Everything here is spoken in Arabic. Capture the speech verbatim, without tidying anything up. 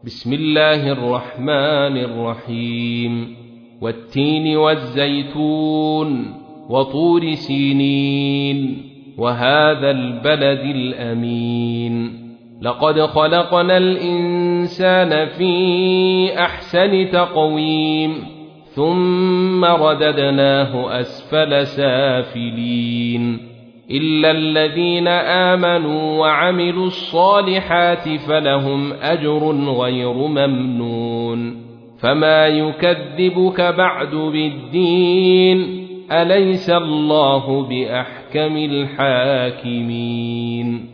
بسم الله الرحمن الرحيم والتين والزيتون وطور سينين وهذا البلد الأمين لقد خلقنا الإنسان في أحسن تقويم ثم رددناه أسفل سافلين إلا الذين آمنوا وعملوا الصالحات فلهم أجر غير ممنون فما يكذبك بعد بالدين أليس الله بأحكم الحاكمين